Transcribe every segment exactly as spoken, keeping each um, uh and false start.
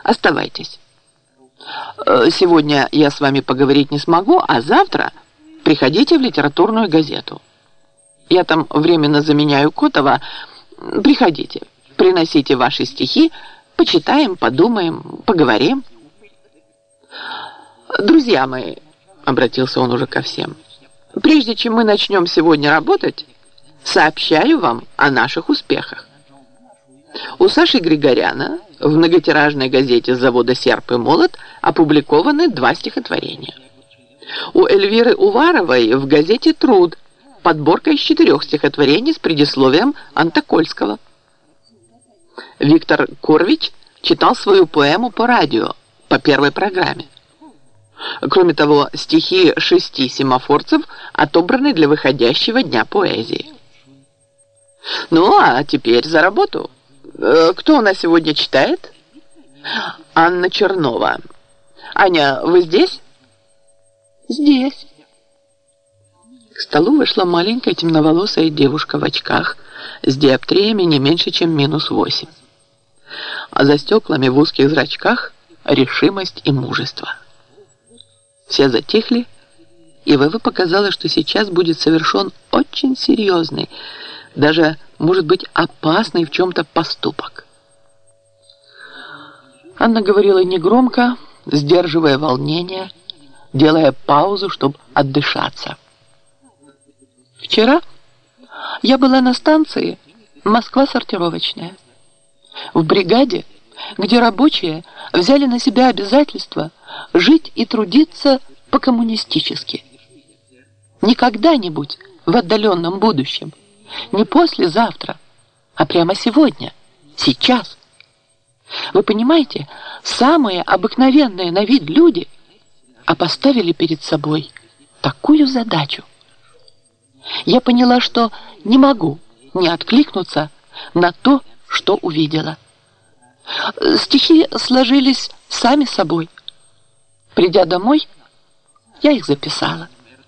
Оставайтесь. Сегодня я с вами поговорить не смогу, а завтра приходите в литературную газету. Я там временно заменяю Котова. Приходите, приносите ваши стихи, почитаем, подумаем, поговорим. Друзья мои, обратился он уже ко всем, прежде чем мы начнем сегодня работать, сообщаю вам о наших успехах. У Саши Григоряна в многотиражной газете завода «Серп и молот» опубликованы два стихотворения. У Эльвиры Уваровой в газете «Труд» подборка из четырех стихотворений с предисловием Антокольского. Виктор Корвич читал свою поэму по радио, по первой программе. Кроме того, стихи шести семафорцев отобраны для выходящего дня поэзии. Ну, а теперь за работу. Кто у нас сегодня читает? Анна Чернова. Аня, вы здесь? Здесь. К столу вышла маленькая темноволосая девушка в очках с диоптриями не меньше, чем минус восемь. А за стеклами в узких зрачках решимость и мужество. Все затихли, и Вэвэ показала, что сейчас будет совершен очень серьезный, даже, может быть, опасный в чем-то поступок. Анна говорила негромко, сдерживая волнение, делая паузу, чтобы отдышаться. Вчера я была на станции «Москва сортировочная», в бригаде, где рабочие взяли на себя обязательство жить и трудиться по-коммунистически. Не когда-нибудь в отдаленном будущем, не послезавтра, а прямо сегодня, сейчас. Вы понимаете, самые обыкновенные на вид люди, а поставили перед собой такую задачу. Я поняла, что не могу не откликнуться на то, что увидела. Стихи сложились сами собой. Придя домой, я их записала.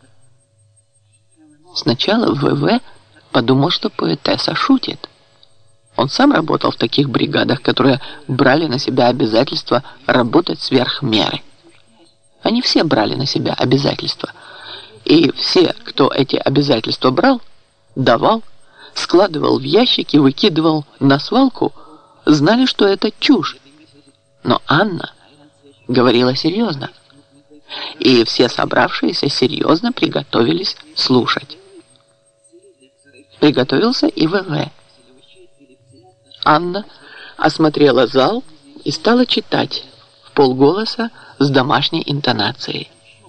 Сначала ВВ подумал, что поэтесса шутит. Он сам работал в таких бригадах, которые брали на себя обязательство работать сверх меры. Они все брали на себя обязательства. И все, кто эти обязательства брал, давал, складывал в ящики, выкидывал на свалку, знали, что это чушь. Но Анна говорила серьезно. И все собравшиеся серьезно приготовились слушать. Приготовился и ВВ. Анна осмотрела зал и стала читать в полголоса с домашней интонацией.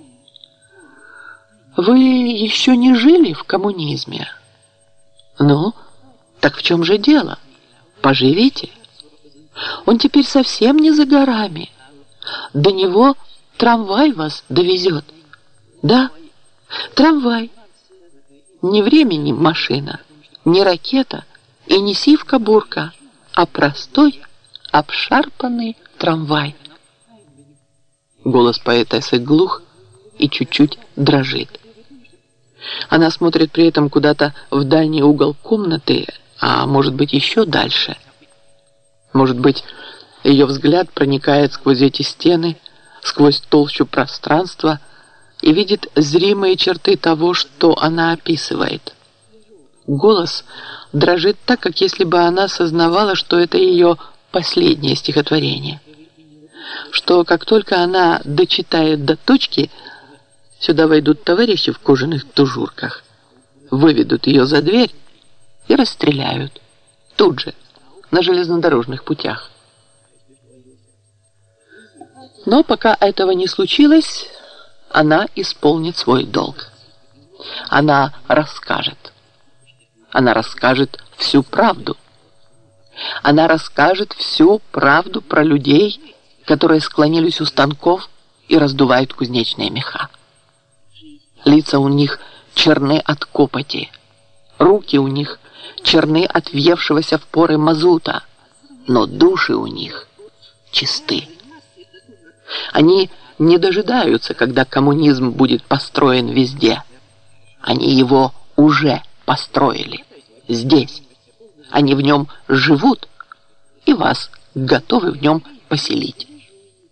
Вы еще не жили в коммунизме? Ну, так в чем же дело? Поживите. Он теперь совсем не за горами. До него трамвай вас довезет. Да, трамвай. Не времени машина, не ракета и не сивка-бурка, а простой, обшарпанный трамвай. Голос поэтессы глух и чуть-чуть дрожит. Она смотрит при этом куда-то в дальний угол комнаты, а может быть еще дальше. Может быть, ее взгляд проникает сквозь эти стены, сквозь толщу пространства и видит зримые черты того, что она описывает. Голос дрожит так, как если бы она сознавала, что это ее последнее стихотворение. Что как только она дочитает до точки, сюда войдут товарищи в кожаных тужурках, выведут ее за дверь и расстреляют. Тут же, на железнодорожных путях. Но пока этого не случилось, она исполнит свой долг. Она расскажет. Она расскажет всю правду. Она расскажет всю правду про людей, которые склонились у станков и раздувают кузнечные меха. Лица у них черны от копоти, руки у них черны от въевшегося в поры мазута, но души у них чисты. Они не дожидаются, когда коммунизм будет построен везде. Они его уже построили здесь. Они в нем живут и вас готовы в нем поселить.